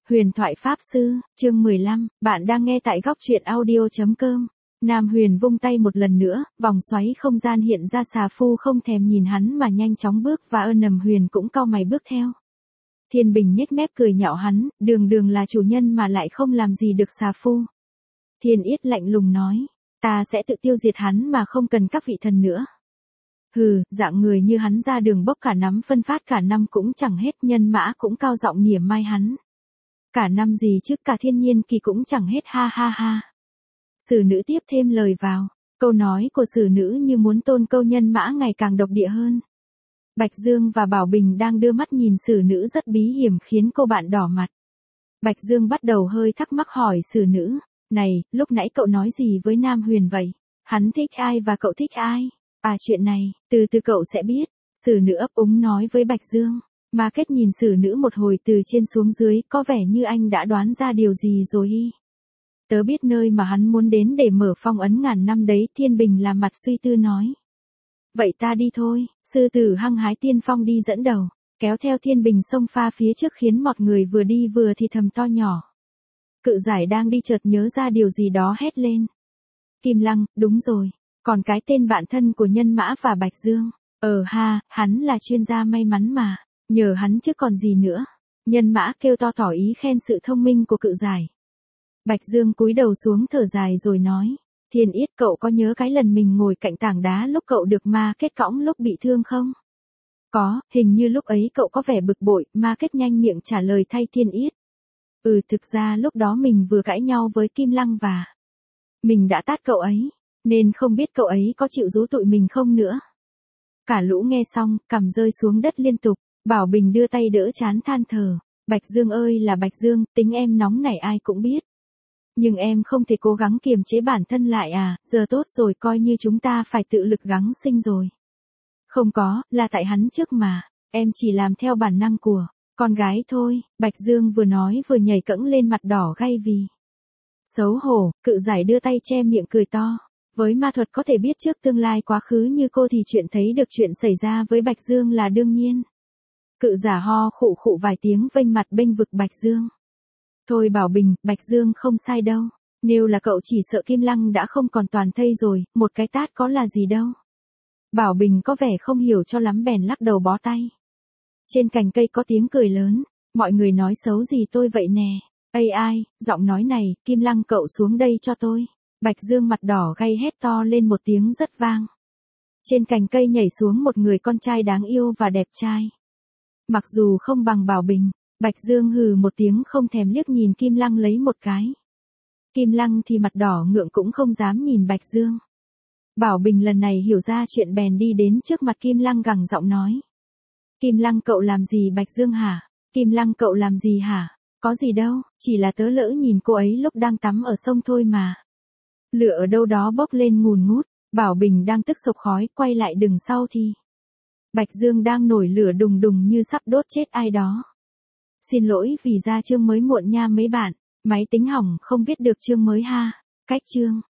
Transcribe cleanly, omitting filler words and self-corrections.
Huyền thoại Pháp Sư, chương 15, bạn đang nghe tại góc truyện audio.com. Nam Huyền vung tay một lần nữa, vòng xoáy không gian hiện ra. Xà Phu không thèm nhìn hắn mà nhanh chóng bước và Nầm Huyền cũng cau mày bước theo. Thiên Bình nhếch mép cười nhạo hắn, đường đường là chủ nhân mà lại không làm gì được Xà Phu. Thiên Yết lạnh lùng nói, ta sẽ tự tiêu diệt hắn mà không cần các vị thần nữa. Hừ, dạng người như hắn ra đường bốc cả nắm phân phát cả năm cũng chẳng hết. Nhân Mã cũng cao giọng mỉa mai hắn. Cả năm gì chứ, cả thiên nhiên kỳ cũng chẳng hết, ha ha ha. Sử nữ tiếp thêm lời vào, câu nói của sử nữ như muốn tôn câu Nhân Mã ngày càng độc địa hơn. Bạch Dương và Bảo Bình đang đưa mắt nhìn sử nữ rất bí hiểm khiến cô bạn đỏ mặt. Bạch Dương bắt đầu hơi thắc mắc hỏi sử nữ, này, lúc nãy cậu nói gì với Nam Huyền vậy? Hắn thích ai và cậu thích ai? À, chuyện này, từ từ cậu sẽ biết. Sử nữ ấp úng nói với Bạch Dương. Ma Kết nhìn sử nữ một hồi từ trên xuống dưới, có vẻ như anh đã đoán ra điều gì rồi y. Tớ biết nơi mà hắn muốn đến để mở phong ấn ngàn năm đấy. Thiên Bình làm mặt suy tư nói. Vậy ta đi thôi. Sư tử hăng hái tiên phong đi dẫn đầu, kéo theo Thiên Bình xông pha phía trước khiến mọi người vừa đi vừa thì thầm to nhỏ. Cự Giải đang đi chợt nhớ ra điều gì đó hét lên. Kim Lăng, đúng rồi, còn cái tên bạn thân của Nhân Mã và Bạch Dương. Ha, hắn là chuyên gia may mắn mà, nhờ hắn chứ còn gì nữa. Nhân Mã kêu to tỏ ý khen sự thông minh của Cự Giải. Bạch Dương cúi đầu xuống thở dài rồi nói, Thiên Yết, cậu có nhớ cái lần mình ngồi cạnh tảng đá lúc cậu được Ma Kết cõng lúc bị thương không? Có, hình như lúc ấy cậu có vẻ bực bội. Ma Kết nhanh miệng trả lời thay Thiên Yết. Thực ra lúc đó mình vừa cãi nhau với Kim Lăng và mình đã tát cậu ấy, nên không biết cậu ấy có chịu giấu tụi mình không nữa. Cả lũ nghe xong, cằm rơi xuống đất liên tục. Bảo Bình đưa tay đỡ trán than thở. Bạch Dương ơi là Bạch Dương, tính em nóng này ai cũng biết. Nhưng em không thể cố gắng kiềm chế bản thân lại à, giờ tốt rồi, coi như chúng ta phải tự lực gắng sinh rồi. Không có, là tại hắn trước mà, em chỉ làm theo bản năng của con gái thôi. Bạch Dương vừa nói vừa nhảy cẫng lên, mặt đỏ gay vì xấu hổ. Cự Giải đưa tay che miệng cười to. Với ma thuật có thể biết trước tương lai quá khứ như cô thì chuyện thấy được chuyện xảy ra với Bạch Dương là đương nhiên. Cự Giả ho khụ khụ vài tiếng vênh mặt bênh vực Bạch Dương. Thôi Bảo Bình, Bạch Dương không sai đâu. Nếu là cậu chỉ sợ Kim Lăng đã không còn toàn thây rồi, một cái tát có là gì đâu. Bảo Bình có vẻ không hiểu cho lắm bèn lắc đầu bó tay. Trên cành cây có tiếng cười lớn. Mọi người nói xấu gì tôi vậy nè? Ai, giọng nói này, Kim Lăng cậu xuống đây cho tôi. Bạch Dương mặt đỏ gay hét to lên một tiếng rất vang. Trên cành cây nhảy xuống một người con trai đáng yêu và đẹp trai. Mặc dù không bằng Bảo Bình, Bạch Dương hừ một tiếng không thèm liếc nhìn Kim Lăng lấy một cái. Kim Lăng thì mặt đỏ ngượng cũng không dám nhìn Bạch Dương. Bảo Bình lần này hiểu ra chuyện bèn đi đến trước mặt Kim Lăng gằn giọng nói. Kim Lăng cậu làm gì Bạch Dương hả? Kim Lăng cậu làm gì hả? Có gì đâu, chỉ là tớ lỡ nhìn cô ấy lúc đang tắm ở sông thôi mà. Lửa ở đâu đó bốc lên ngùn ngút. Bảo Bình đang tức sộc khói, quay lại đằng sau thì Bạch Dương đang nổi lửa đùng đùng như sắp đốt chết ai đó. Xin lỗi vì ra chương mới muộn nha mấy bạn. Máy tính hỏng không viết được chương mới ha. Cách chương.